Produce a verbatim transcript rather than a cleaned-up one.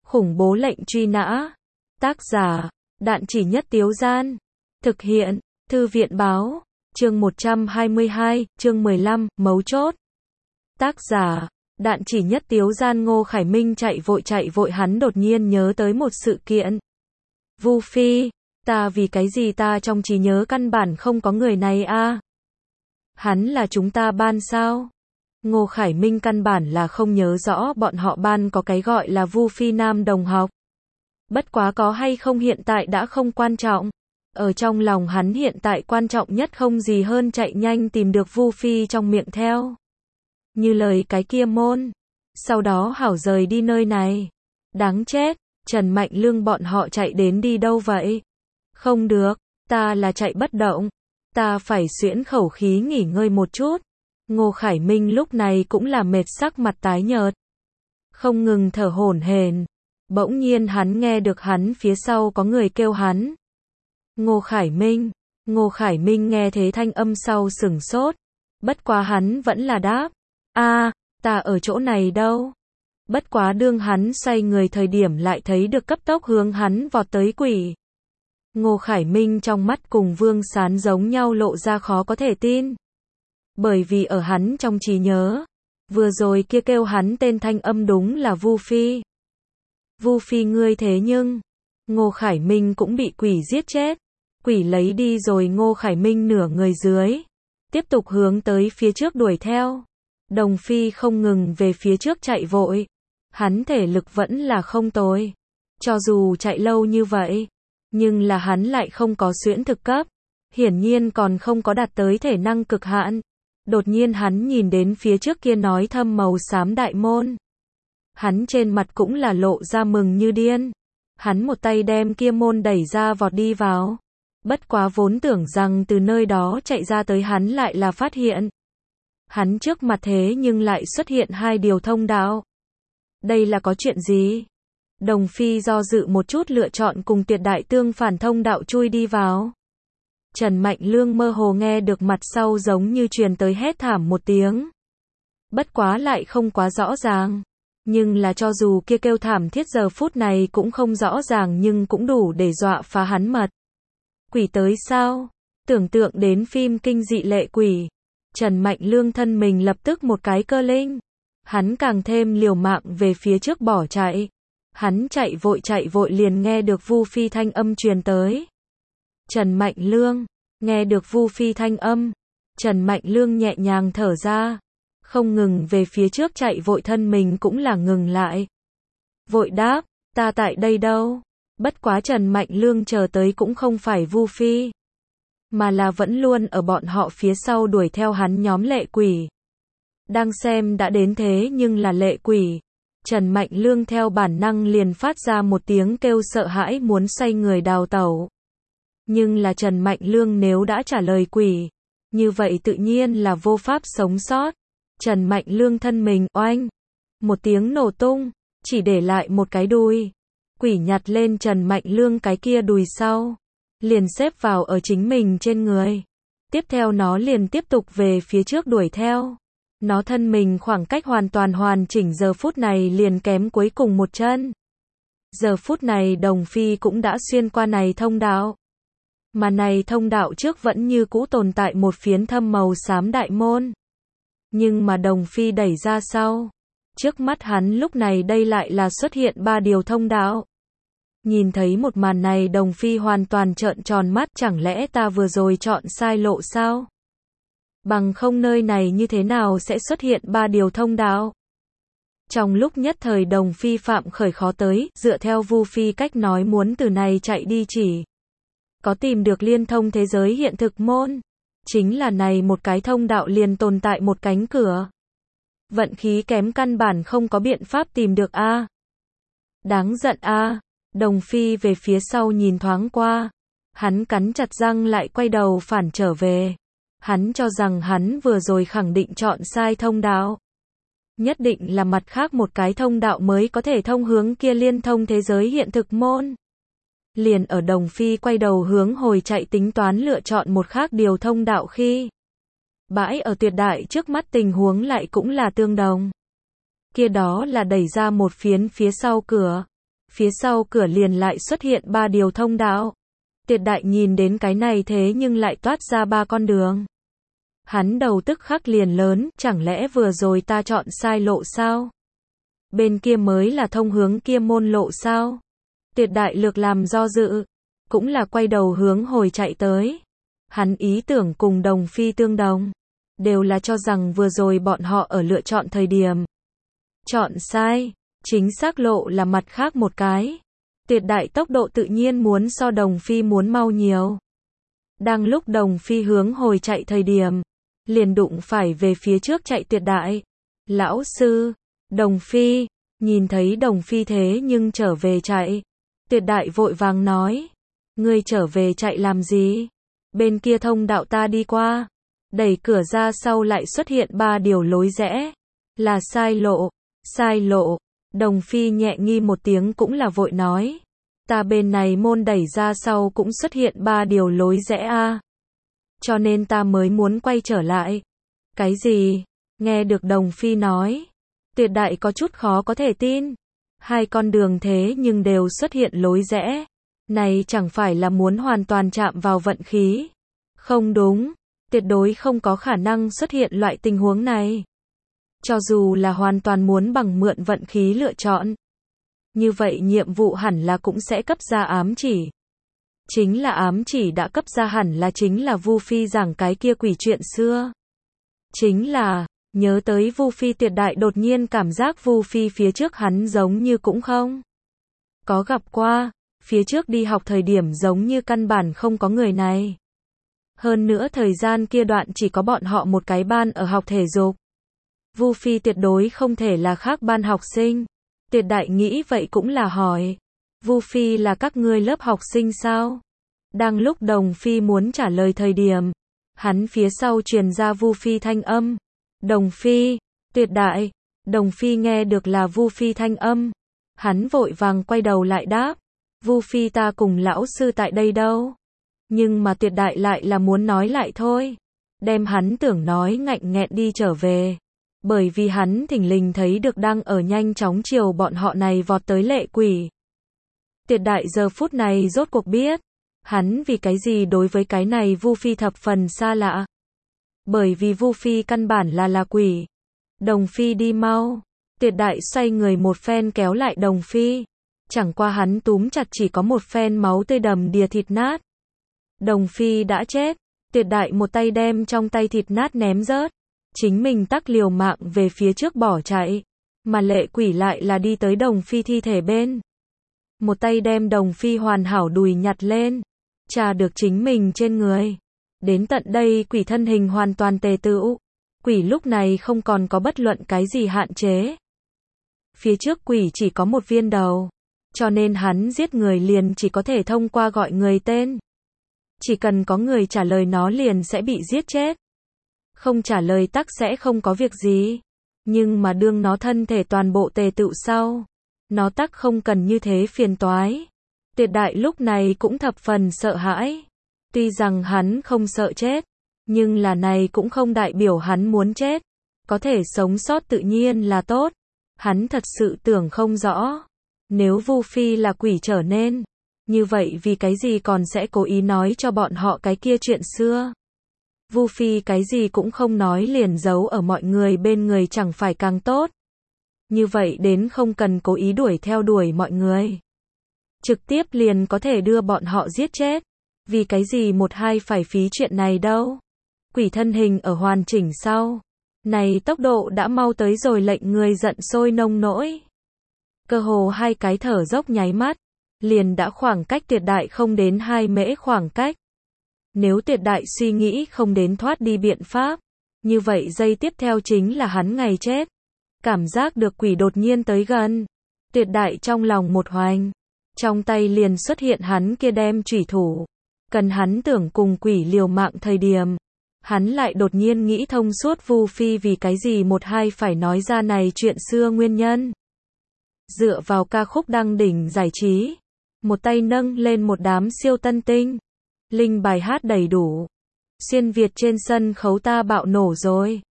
Khủng bố lệnh truy nã. Tác giả, Đạn Chỉ Nhất Tiếu Gian. Thực hiện, Thư viện Báo. Chương một trăm hai mươi hai, chương mười lăm, mấu chốt. Tác giả, Đạn Chỉ Nhất Tiếu Gian. Ngô Khải Minh chạy vội chạy vội, hắn đột nhiên nhớ tới một sự kiện. Vu Phi, ta vì cái gì ta trong trí nhớ căn bản không có người này a? Hắn là chúng ta ban sao? Ngô Khải Minh căn bản là không nhớ rõ bọn họ ban có cái gọi là Vu Phi nam đồng học. Bất quá có hay không hiện tại đã không quan trọng. Ở trong lòng hắn hiện tại quan trọng nhất không gì hơn chạy nhanh tìm được Vu Phi trong miệng theo như lời cái kia môn. Sau đó hảo rời đi nơi này. Đáng chết, Trần Mạnh Lương bọn họ chạy đến đi đâu vậy? Không được, ta là chạy bất động. Ta phải xuyễn khẩu khí nghỉ ngơi một chút. Ngô Khải Minh lúc này cũng là mệt sắc mặt tái nhợt, không ngừng thở hổn hển. Bỗng nhiên hắn nghe được hắn phía sau có người kêu hắn. Ngô Khải Minh, Ngô Khải Minh nghe thế thanh âm sau sửng sốt. Bất quá hắn vẫn là đáp. A, ta ở chỗ này đâu. Bất quá đương hắn xoay người thời điểm lại thấy được cấp tốc hướng hắn vọt tới quỷ. Ngô Khải Minh trong mắt cùng Vương Sán giống nhau lộ ra khó có thể tin. Bởi vì ở hắn trong trí nhớ, vừa rồi kia kêu hắn tên thanh âm đúng là Vu Phi. Vu Phi ngươi thế nhưng, Ngô Khải Minh cũng bị quỷ giết chết. Quỷ lấy đi rồi Ngô Khải Minh nửa người dưới, tiếp tục hướng tới phía trước đuổi theo. Đồng Phi không ngừng về phía trước chạy vội. Hắn thể lực vẫn là không tồi. Cho dù chạy lâu như vậy, nhưng là hắn lại không có xuyễn thực cấp. Hiển nhiên còn không có đạt tới thể năng cực hạn. Đột nhiên hắn nhìn đến phía trước kia nói thâm màu xám đại môn. Hắn trên mặt cũng là lộ ra mừng như điên. Hắn một tay đem kia môn đẩy ra vọt đi vào. Bất quá vốn tưởng rằng từ nơi đó chạy ra tới hắn lại là phát hiện. Hắn trước mặt thế nhưng lại xuất hiện hai điều thông đạo. Đây là có chuyện gì? Đồng Phi do dự một chút lựa chọn cùng tuyệt đại tương phản thông đạo chui đi vào. Trần Mạnh Lương mơ hồ nghe được mặt sau giống như truyền tới hét thảm một tiếng. Bất quá lại không quá rõ ràng. Nhưng là cho dù kia kêu thảm thiết giờ phút này cũng không rõ ràng nhưng cũng đủ để dọa phá hắn mật. Quỷ tới sao? Tưởng tượng đến phim kinh dị lệ quỷ. Trần Mạnh Lương thân mình lập tức một cái cơ linh. Hắn càng thêm liều mạng về phía trước bỏ chạy. Hắn chạy vội chạy vội liền nghe được Vu Phi thanh âm truyền tới. Trần Mạnh Lương, nghe được Vu Phi thanh âm. Trần Mạnh Lương nhẹ nhàng thở ra. Không ngừng về phía trước chạy vội thân mình cũng là ngừng lại. Vội đáp, ta tại đây đâu. Bất quá Trần Mạnh Lương chờ tới cũng không phải Vu Phi, mà là vẫn luôn ở bọn họ phía sau đuổi theo hắn nhóm lệ quỷ. Đang xem đã đến thế nhưng là lệ quỷ. Trần Mạnh Lương theo bản năng liền phát ra một tiếng kêu sợ hãi muốn xoay người đào tẩu. Nhưng là Trần Mạnh Lương nếu đã trả lời quỷ, như vậy tự nhiên là vô pháp sống sót. Trần Mạnh Lương thân mình oanh, một tiếng nổ tung, chỉ để lại một cái đùi. Quỷ nhặt lên Trần Mạnh Lương cái kia đùi sau, liền xếp vào ở chính mình trên người. Tiếp theo nó liền tiếp tục về phía trước đuổi theo. Nó thân mình khoảng cách hoàn toàn hoàn chỉnh giờ phút này liền kém cuối cùng một chân. Giờ phút này Đồng Phi cũng đã xuyên qua này thông đạo. Mà này thông đạo trước vẫn như cũ tồn tại một phiến thâm màu xám đại môn. Nhưng mà Đồng Phi đẩy ra sau. Trước mắt hắn lúc này đây lại là xuất hiện ba điều thông đạo. Nhìn thấy một màn này Đồng Phi hoàn toàn trợn tròn mắt, chẳng lẽ ta vừa rồi chọn sai lộ sao? Bằng không nơi này như thế nào sẽ xuất hiện ba điều thông đạo? Trong lúc nhất thời Đồng Phi phạm khởi khó tới, dựa theo Vu Phi cách nói muốn từ này chạy đi chỉ có tìm được liên thông thế giới hiện thực môn. Chính là này một cái thông đạo liền tồn tại một cánh cửa. Vận khí kém căn bản không có biện pháp tìm được a. Đáng giận a. Đồng Phi về phía sau nhìn thoáng qua. Hắn cắn chặt răng lại quay đầu phản trở về. Hắn cho rằng hắn vừa rồi khẳng định chọn sai thông đạo. Nhất định là mặt khác một cái thông đạo mới có thể thông hướng kia liên thông thế giới hiện thực môn. Liền ở Đồng Phi quay đầu hướng hồi chạy tính toán lựa chọn một khác điều thông đạo khi bãi ở tuyệt đại trước mắt tình huống lại cũng là tương đồng. Kia đó là đẩy ra một phiến phía sau cửa. phía sau cửa liền lại xuất hiện ba điều thông đạo. Tiệt Đại nhìn đến cái này thế nhưng lại toát ra ba con đường. Hắn đầu tức khắc liền lớn, chẳng lẽ vừa rồi ta chọn sai lộ sao? Bên kia mới là thông hướng kia môn lộ sao? Tiệt Đại lược làm do dự, cũng là quay đầu hướng hồi chạy tới. Hắn ý tưởng cùng Đồng Phi tương đồng, đều là cho rằng vừa rồi bọn họ ở lựa chọn thời điểm chọn sai, chính xác lộ là mặt khác một cái. Tiệt Đại tốc độ tự nhiên muốn so Đồng Phi muốn mau nhiều. Đang lúc Đồng Phi hướng hồi chạy thời điểm, liền đụng phải về phía trước chạy Tiệt Đại. Lão sư, Đồng Phi, nhìn thấy Đồng Phi thế nhưng trở về chạy. Tiệt Đại vội vàng nói, ngươi trở về chạy làm gì? Bên kia thông đạo ta đi qua. Đẩy cửa ra sau lại xuất hiện ba điều lối rẽ. Là sai lộ, sai lộ. Đồng Phi nhẹ nghi một tiếng cũng là vội nói. Ta bên này môn đẩy ra sau cũng xuất hiện ba điều lối rẽ a. Cho nên ta mới muốn quay trở lại. Cái gì? Nghe được Đồng Phi nói. Tiệt Đại có chút khó có thể tin. Hai con đường thế nhưng đều xuất hiện lối rẽ. Này chẳng phải là muốn hoàn toàn chạm vào vận khí. Không đúng. Tuyệt đối không có khả năng xuất hiện loại tình huống này. Cho dù là hoàn toàn muốn bằng mượn vận khí lựa chọn. Như vậy nhiệm vụ hẳn là cũng sẽ cấp ra ám chỉ. Chính là ám chỉ đã cấp ra hẳn là chính là Vu Phi giảng cái kia quỷ chuyện xưa. Chính là, nhớ tới Vu Phi Tiệt Đại đột nhiên cảm giác Vu Phi phía trước hắn giống như cũng không có gặp qua, phía trước đi học thời điểm giống như căn bản không có người này. Hơn nữa thời gian kia đoạn chỉ có bọn họ một cái ban ở học thể dục. Vu Phi tuyệt đối không thể là khác ban học sinh. Tiệt Đại nghĩ vậy cũng là hỏi. Vu Phi là các ngươi lớp học sinh sao? Đang lúc Đồng Phi muốn trả lời thời điểm, hắn phía sau truyền ra Vu Phi thanh âm. Đồng Phi, Tiệt Đại. Đồng Phi nghe được là Vu Phi thanh âm. Hắn vội vàng quay đầu lại đáp. Vu Phi ta cùng lão sư tại đây đâu? Nhưng mà Tiệt Đại lại là muốn nói lại thôi. Đem hắn tưởng nói ngạnh nghẹn đi trở về. Bởi vì hắn thình lình thấy được đang ở nhanh chóng chiều bọn họ này vọt tới lệ quỷ. Tiệt Đại giờ phút này rốt cuộc biết. Hắn vì cái gì đối với cái này Vu Phi thập phần xa lạ. Bởi vì Vu Phi căn bản là là quỷ. Đồng Phi đi mau. Tiệt Đại xoay người một phen kéo lại Đồng Phi. Chẳng qua hắn túm chặt chỉ có một phen máu tươi đầm đìa thịt nát. Đồng Phi đã chết. Tiệt Đại một tay đem trong tay thịt nát ném rớt. Chính mình tắc liều mạng về phía trước bỏ chạy. Mà lệ quỷ lại là đi tới Đồng Phi thi thể bên. Một tay đem Đồng Phi hoàn hảo đùi nhặt lên. Trà được chính mình trên người. Đến tận đây quỷ thân hình hoàn toàn tề tựu. Quỷ lúc này không còn có bất luận cái gì hạn chế. Phía trước quỷ chỉ có một viên đầu. Cho nên hắn giết người liền chỉ có thể thông qua gọi người tên. Chỉ cần có người trả lời nó liền sẽ bị giết chết. Không trả lời tắc sẽ không có việc gì. Nhưng mà đương nó thân thể toàn bộ tề tựu sau. Nó tắc không cần như thế phiền toái. Tiệt Đại lúc này cũng thập phần sợ hãi. Tuy rằng hắn không sợ chết. Nhưng là này cũng không đại biểu hắn muốn chết. Có thể sống sót tự nhiên là tốt. Hắn thật sự tưởng không rõ. Nếu Vu Phi là quỷ trở nên. Như vậy vì cái gì còn sẽ cố ý nói cho bọn họ cái kia chuyện xưa. Vu Phi cái gì cũng không nói liền giấu ở mọi người bên người chẳng phải càng tốt. Như vậy đến không cần cố ý đuổi theo đuổi mọi người. Trực tiếp liền có thể đưa bọn họ giết chết. Vì cái gì một hai phải phí chuyện này đâu. Quỷ thân hình ở hoàn chỉnh sau. Này tốc độ đã mau tới rồi lệnh người giận sôi nông nỗi. Cơ hồ hai cái thở dốc nháy mắt. Liền đã khoảng cách Tiệt Đại không đến hai mễ khoảng cách. Nếu Tiệt Đại suy nghĩ không đến thoát đi biện pháp. Như vậy giây tiếp theo chính là hắn ngày chết. Cảm giác được quỷ đột nhiên tới gần. Tiệt Đại trong lòng một hoành. Trong tay liền xuất hiện hắn kia đem chủy thủ. Cần hắn tưởng cùng quỷ liều mạng thời điểm. Hắn lại đột nhiên nghĩ thông suốt Vu Phi vì cái gì một hai phải nói ra này chuyện xưa nguyên nhân. Dựa vào ca khúc đăng đỉnh giải trí. Một tay nâng lên một đám siêu tân tinh. Linh bài hát đầy đủ. Xuyên Việt trên sân khấu ta bạo nổ rồi.